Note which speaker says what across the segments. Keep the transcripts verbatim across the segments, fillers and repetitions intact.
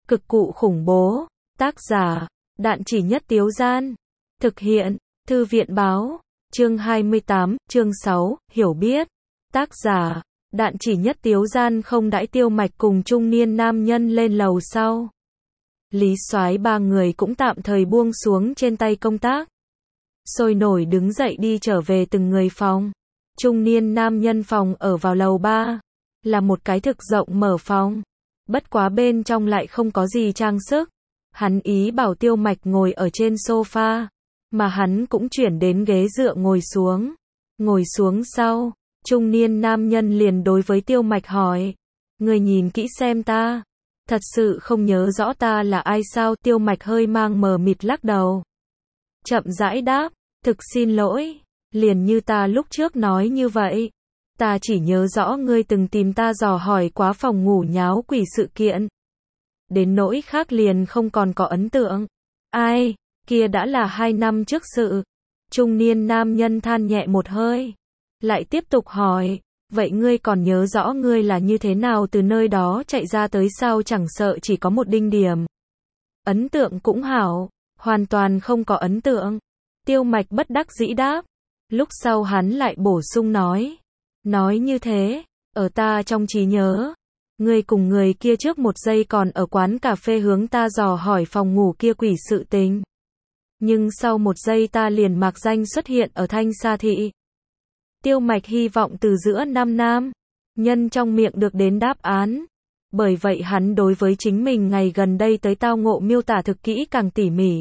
Speaker 1: Cực cụ khủng bố. Tác giả, Đạn Chỉ Nhất Tiếu Gian. Thực hiện, Thư viện Báo. Chương hai mươi tám, chương sáu, hiểu biết. Tác giả, Đạn Chỉ Nhất Tiếu Gian không đãi Tiêu Mạch cùng trung niên nam nhân lên lầu sau. Lý Soái ba người cũng tạm thời buông xuống trên tay công tác. Sôi nổi đứng dậy đi trở về từng người phòng. Trung niên nam nhân phòng ở vào lầu ba. Là một cái thực rộng mở phòng. Bất quá bên trong lại không có gì trang sức. Hắn ý bảo Tiêu Mạch ngồi ở trên sofa. Mà hắn cũng chuyển đến ghế dựa ngồi xuống. Ngồi xuống sau, trung niên nam nhân liền đối với Tiêu Mạch hỏi. Người nhìn kỹ xem ta. Thật sự không nhớ rõ ta là ai sao? Tiêu Mạch hơi mang mờ mịt lắc đầu. Chậm rãi đáp, thực xin lỗi. Liền như ta lúc trước nói như vậy. Ta chỉ nhớ rõ ngươi từng tìm ta dò hỏi quá phòng ngủ nháo quỷ sự kiện. Đến nỗi khác liền không còn có ấn tượng. Ai, kia đã là hai năm trước sự. Trung niên nam nhân than nhẹ một hơi. Lại tiếp tục hỏi, vậy ngươi còn nhớ rõ ngươi là như thế nào từ nơi đó chạy ra tới sao? Chẳng sợ chỉ có một đinh điểm. Ấn tượng cũng hảo, hoàn toàn không có ấn tượng. Tiêu Mạch bất đắc dĩ đáp. Lúc sau hắn lại bổ sung nói. Nói như thế, ở ta trong trí nhớ, ngươi cùng người kia trước một giây còn ở quán cà phê hướng ta dò hỏi phòng ngủ kia quỷ sự tình. Nhưng sau một giây ta liền mạc danh xuất hiện ở Thanh Sa Thị. Tiêu Mạch hy vọng từ giữa năm nam nhân trong miệng được đến đáp án. Bởi vậy hắn đối với chính mình ngày gần đây tới tao ngộ miêu tả thực kỹ càng tỉ mỉ.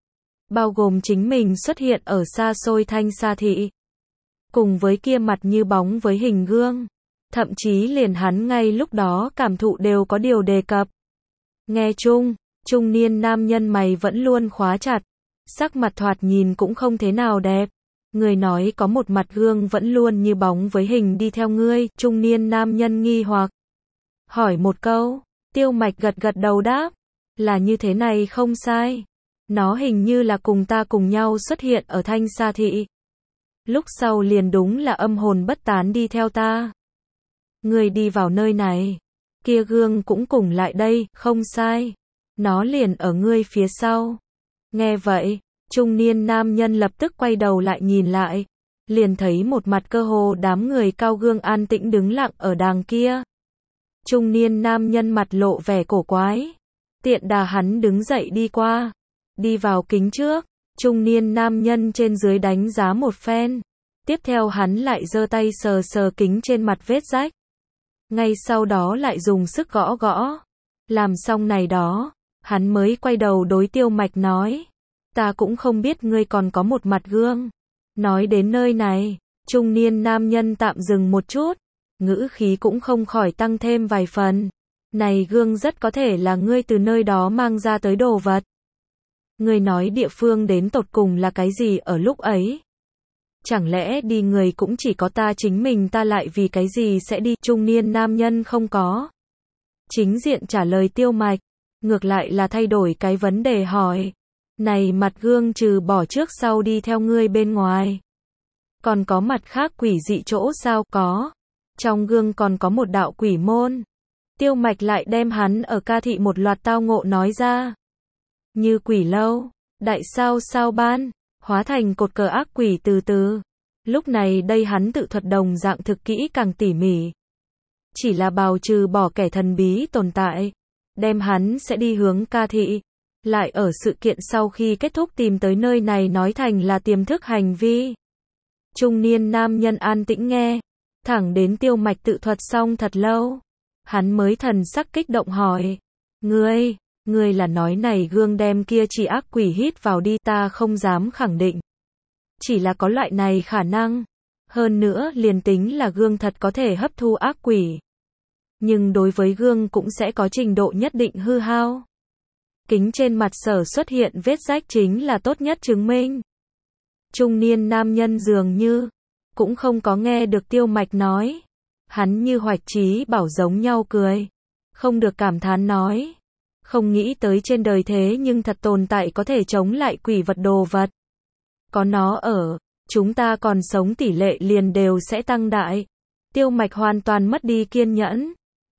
Speaker 1: Bao gồm chính mình xuất hiện ở xa xôi Thanh Sa Thị. Cùng với kia mặt như bóng với hình gương. Thậm chí liền hắn ngay lúc đó cảm thụ đều có điều đề cập. Nghe chung, trung niên nam nhân mày vẫn luôn khóa chặt. Sắc mặt thoạt nhìn cũng không thế nào đẹp. Người nói có một mặt gương vẫn luôn như bóng với hình đi theo ngươi. Trung niên nam nhân nghi hoặc. Hỏi một câu, Tiêu Mạch gật gật đầu đáp. Là như thế này không sai. Nó hình như là cùng ta cùng nhau xuất hiện ở Thanh Sa Thị. Lúc sau liền đúng là âm hồn bất tán đi theo ta. Người đi vào nơi này. Kia gương cũng cùng lại đây, không sai. Nó liền ở ngươi phía sau. Nghe vậy, trung niên nam nhân lập tức quay đầu lại nhìn lại. Liền thấy một mặt cơ hồ đám người cao gương an tĩnh đứng lặng ở đàng kia. Trung niên nam nhân mặt lộ vẻ cổ quái. Tiện đà hắn đứng dậy đi qua. Đi vào kính trước. Trung niên nam nhân trên dưới đánh giá một phen. Tiếp theo hắn lại giơ tay sờ sờ kính trên mặt vết rách. Ngay sau đó lại dùng sức gõ gõ. Làm xong này đó, hắn mới quay đầu đối Tiêu Mạch nói. Ta cũng không biết ngươi còn có một mặt gương. Nói đến nơi này, trung niên nam nhân tạm dừng một chút. Ngữ khí cũng không khỏi tăng thêm vài phần. Này gương rất có thể là ngươi từ nơi đó mang ra tới đồ vật. Ngươi nói địa phương đến tột cùng là cái gì ở lúc ấy? Chẳng lẽ đi người cũng chỉ có ta chính mình, ta lại vì cái gì sẽ đi? Trung niên nam nhân không có chính diện trả lời Tiêu Mạch, ngược lại là thay đổi cái vấn đề hỏi. Này mặt gương trừ bỏ trước sau đi theo ngươi bên ngoài, còn có mặt khác quỷ dị chỗ sao? Có. Trong gương còn có một đạo quỷ môn. Tiêu Mạch lại đem hắn ở Ca Thị một loạt tao ngộ nói ra. Như quỷ lâu, đại sao sao ban, hóa thành cột cờ ác quỷ từ từ. Lúc này đây hắn tự thuật đồng dạng thực kỹ càng tỉ mỉ. Chỉ là bào trừ bỏ kẻ thần bí tồn tại. Đem hắn sẽ đi hướng Ca Thị. Lại ở sự kiện sau khi kết thúc tìm tới nơi này nói thành là tiềm thức hành vi. Trung niên nam nhân an tĩnh nghe. Thẳng đến Tiêu Mạch tự thuật xong thật lâu. Hắn mới thần sắc kích động hỏi. Ngươi, ngươi là nói này gương đem kia chỉ ác quỷ hít vào đi? Ta không dám khẳng định. Chỉ là có loại này khả năng. Hơn nữa liền tính là gương thật có thể hấp thu ác quỷ. Nhưng đối với gương cũng sẽ có trình độ nhất định hư hao. Kính trên mặt sở xuất hiện vết rách chính là tốt nhất chứng minh. Trung niên nam nhân dường như cũng không có nghe được Tiêu Mạch nói. Hắn như hoạch trí bảo giống nhau cười. Không được cảm thán nói. Không nghĩ tới trên đời thế nhưng thật tồn tại có thể chống lại quỷ vật đồ vật. Có nó ở, chúng ta còn sống tỷ lệ liền đều sẽ tăng đại. Tiêu Mạch hoàn toàn mất đi kiên nhẫn.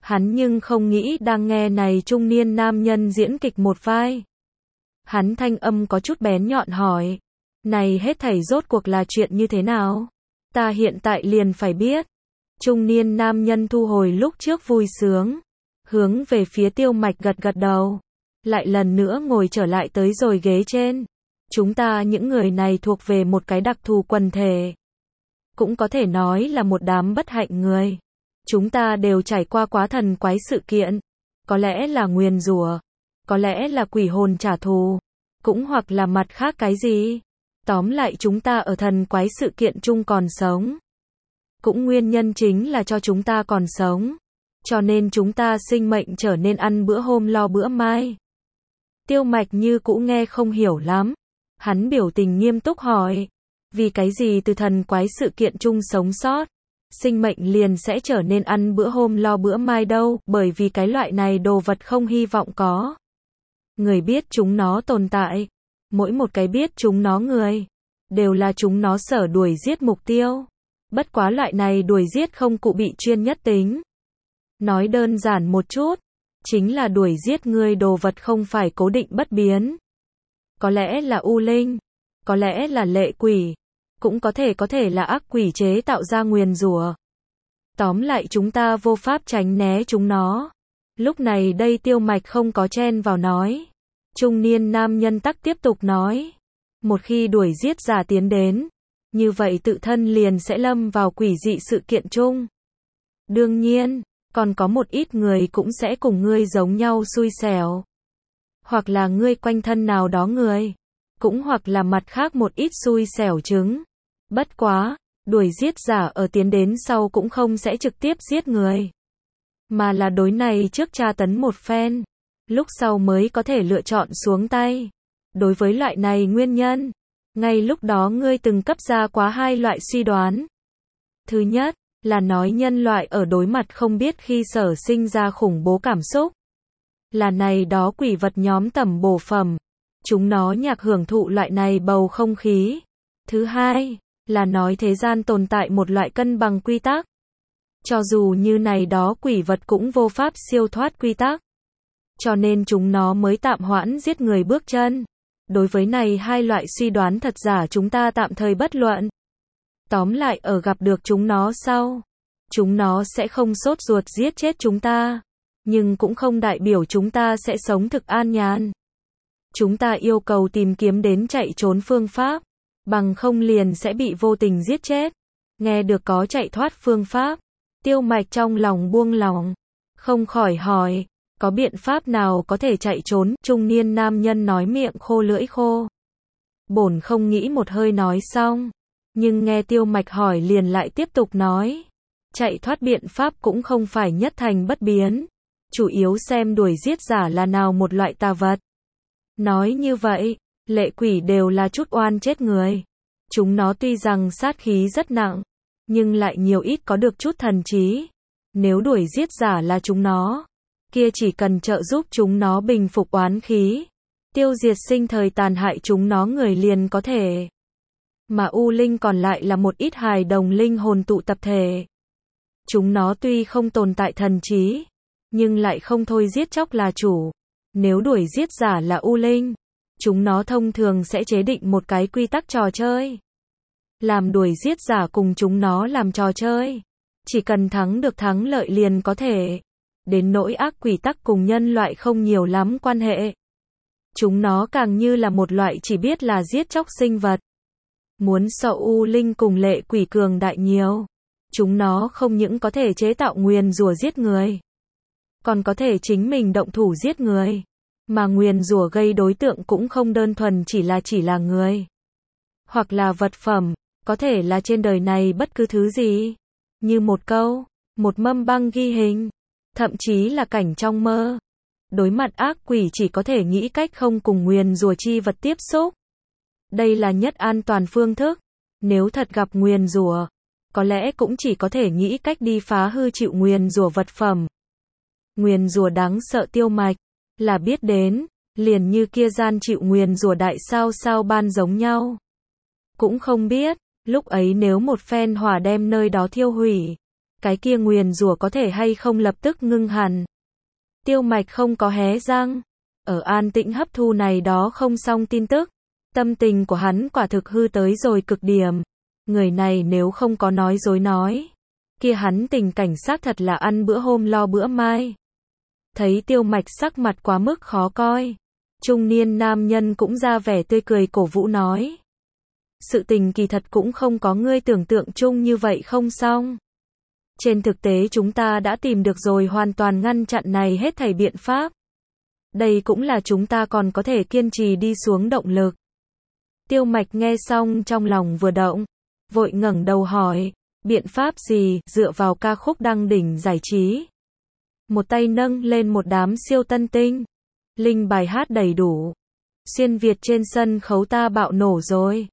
Speaker 1: Hắn nhưng không nghĩ đang nghe này trung niên nam nhân diễn kịch một vai. Hắn thanh âm có chút bén nhọn hỏi, này hết thảy rốt cuộc là chuyện như thế nào? Ta hiện tại liền phải biết. Trung niên nam nhân thu hồi lúc trước vui sướng, hướng về phía Tiêu Mạch gật gật đầu, lại lần nữa ngồi trở lại tới rồi ghế trên. Chúng ta những người này thuộc về một cái đặc thù quần thể, cũng có thể nói là một đám bất hạnh người. Chúng ta đều trải qua quá thần quái sự kiện, có lẽ là nguyền rủa, có lẽ là quỷ hồn trả thù, cũng hoặc là mặt khác cái gì. Tóm lại chúng ta ở thần quái sự kiện chung còn sống. Cũng nguyên nhân chính là cho chúng ta còn sống, cho nên chúng ta sinh mệnh trở nên ăn bữa hôm lo bữa mai. Tiêu Mạch như cũ nghe không hiểu lắm. Hắn biểu tình nghiêm túc hỏi, vì cái gì từ thần quái sự kiện chung sống sót, sinh mệnh liền sẽ trở nên ăn bữa hôm lo bữa mai đâu? Bởi vì cái loại này đồ vật không hy vọng có người biết chúng nó tồn tại. Mỗi một cái biết chúng nó người, đều là chúng nó sở đuổi giết mục tiêu. Bất quá loại này đuổi giết không cụ bị chuyên nhất tính. Nói đơn giản một chút, chính là đuổi giết người đồ vật không phải cố định bất biến. Có lẽ là u linh, có lẽ là lệ quỷ, cũng có thể có thể là ác quỷ chế tạo ra nguyền rủa. Tóm lại chúng ta vô pháp tránh né chúng nó. Lúc này đây Tiêu Mạch không có chen vào nói. Trung niên nam nhân tắc tiếp tục nói, một khi đuổi giết giả tiến đến, như vậy tự thân liền sẽ lâm vào quỷ dị sự kiện chung. Đương nhiên, còn có một ít người cũng sẽ cùng ngươi giống nhau xui xẻo. Hoặc là ngươi quanh thân nào đó người, cũng hoặc là mặt khác một ít xui xẻo chứng. Bất quá, đuổi giết giả ở tiến đến sau cũng không sẽ trực tiếp giết người, mà là đối này trước tra tấn một phen, lúc sau mới có thể lựa chọn xuống tay. Đối với loại này nguyên nhân, ngay lúc đó ngươi từng cấp ra quá hai loại suy đoán. Thứ nhất, là nói nhân loại ở đối mặt không biết khi sở sinh ra khủng bố cảm xúc. Là này đó quỷ vật nhóm tầm bổ phẩm. Chúng nó nhạc hưởng thụ loại này bầu không khí. Thứ hai, là nói thế gian tồn tại một loại cân bằng quy tắc. Cho dù như này đó quỷ vật cũng vô pháp siêu thoát quy tắc. Cho nên chúng nó mới tạm hoãn giết người bước chân. Đối với này hai loại suy đoán thật giả chúng ta tạm thời bất luận. Tóm lại ở gặp được chúng nó sau, chúng nó sẽ không sốt ruột giết chết chúng ta, nhưng cũng không đại biểu chúng ta sẽ sống thực an nhàn. Chúng ta yêu cầu tìm kiếm đến chạy trốn phương pháp, bằng không liền sẽ bị vô tình giết chết. Nghe được có chạy thoát phương pháp, Tiêu Mạch trong lòng buông lỏng, không khỏi hỏi, có biện pháp nào có thể chạy trốn? Trung niên nam nhân nói miệng khô lưỡi khô. Bổn không nghĩ một hơi nói xong, nhưng nghe Tiêu Mạch hỏi liền lại tiếp tục nói, chạy thoát biện pháp cũng không phải nhất thành bất biến, chủ yếu xem đuổi giết giả là nào một loại tà vật. Nói như vậy, lệ quỷ đều là chút oan chết người. Chúng nó tuy rằng sát khí rất nặng, nhưng lại nhiều ít có được chút thần trí. Nếu đuổi giết giả là chúng nó, kia chỉ cần trợ giúp chúng nó bình phục oán khí, tiêu diệt sinh thời tàn hại chúng nó người liền có thể. Mà u linh còn lại là một ít hài đồng linh hồn tụ tập thể. Chúng nó tuy không tồn tại thần trí, nhưng lại không thôi giết chóc là chủ. Nếu đuổi giết giả là u linh, chúng nó thông thường sẽ chế định một cái quy tắc trò chơi. Làm đuổi giết giả cùng chúng nó làm trò chơi. Chỉ cần thắng được thắng lợi liền có thể. Đến nỗi ác quỷ tắc cùng nhân loại không nhiều lắm quan hệ. Chúng nó càng như là một loại chỉ biết là giết chóc sinh vật. Muốn so u linh cùng lệ quỷ cường đại nhiều. Chúng nó không những có thể chế tạo nguyền rủa giết người, còn có thể chính mình động thủ giết người. Mà nguyền rủa gây đối tượng cũng không đơn thuần chỉ là chỉ là người, hoặc là vật phẩm, có thể là trên đời này bất cứ thứ gì. Như một câu, một mâm băng ghi hình, thậm chí là cảnh trong mơ. Đối mặt ác quỷ chỉ có thể nghĩ cách không cùng nguyền rủa chi vật tiếp xúc. Đây là nhất an toàn phương thức. Nếu thật gặp nguyền rủa, có lẽ cũng chỉ có thể nghĩ cách đi phá hư chịu nguyền rủa vật phẩm. Nguyền rủa đáng sợ Tiêu Mạch là biết đến, liền như kia gian chịu nguyền rủa đại sao sao ban giống nhau. Cũng không biết, lúc ấy nếu một phen hỏa đem nơi đó thiêu hủy, cái kia nguyền rủa có thể hay không lập tức ngưng hẳn. Tiêu Mạch không có hé răng, ở an tĩnh hấp thu này đó không xong tin tức. Tâm tình của hắn quả thực hư tới rồi cực điểm. Người này nếu không có nói dối nói, kia hắn tình cảnh xác thật là ăn bữa hôm lo bữa mai. Thấy Tiêu Mạch sắc mặt quá mức khó coi, trung niên nam nhân cũng ra vẻ tươi cười cổ vũ nói. Sự tình kỳ thật cũng không có ngươi tưởng tượng chung như vậy không xong. Trên thực tế chúng ta đã tìm được rồi hoàn toàn ngăn chặn này hết thảy biện pháp. Đây cũng là chúng ta còn có thể kiên trì đi xuống động lực. Tiêu Mạch nghe xong trong lòng vừa động, vội ngẩng đầu hỏi, biện pháp gì, dựa vào ca khúc đăng đỉnh giải trí. Một tay nâng lên một đám siêu tân tinh, linh bài hát đầy đủ. Xuyên Việt trên sân khấu ta bạo nổ rồi.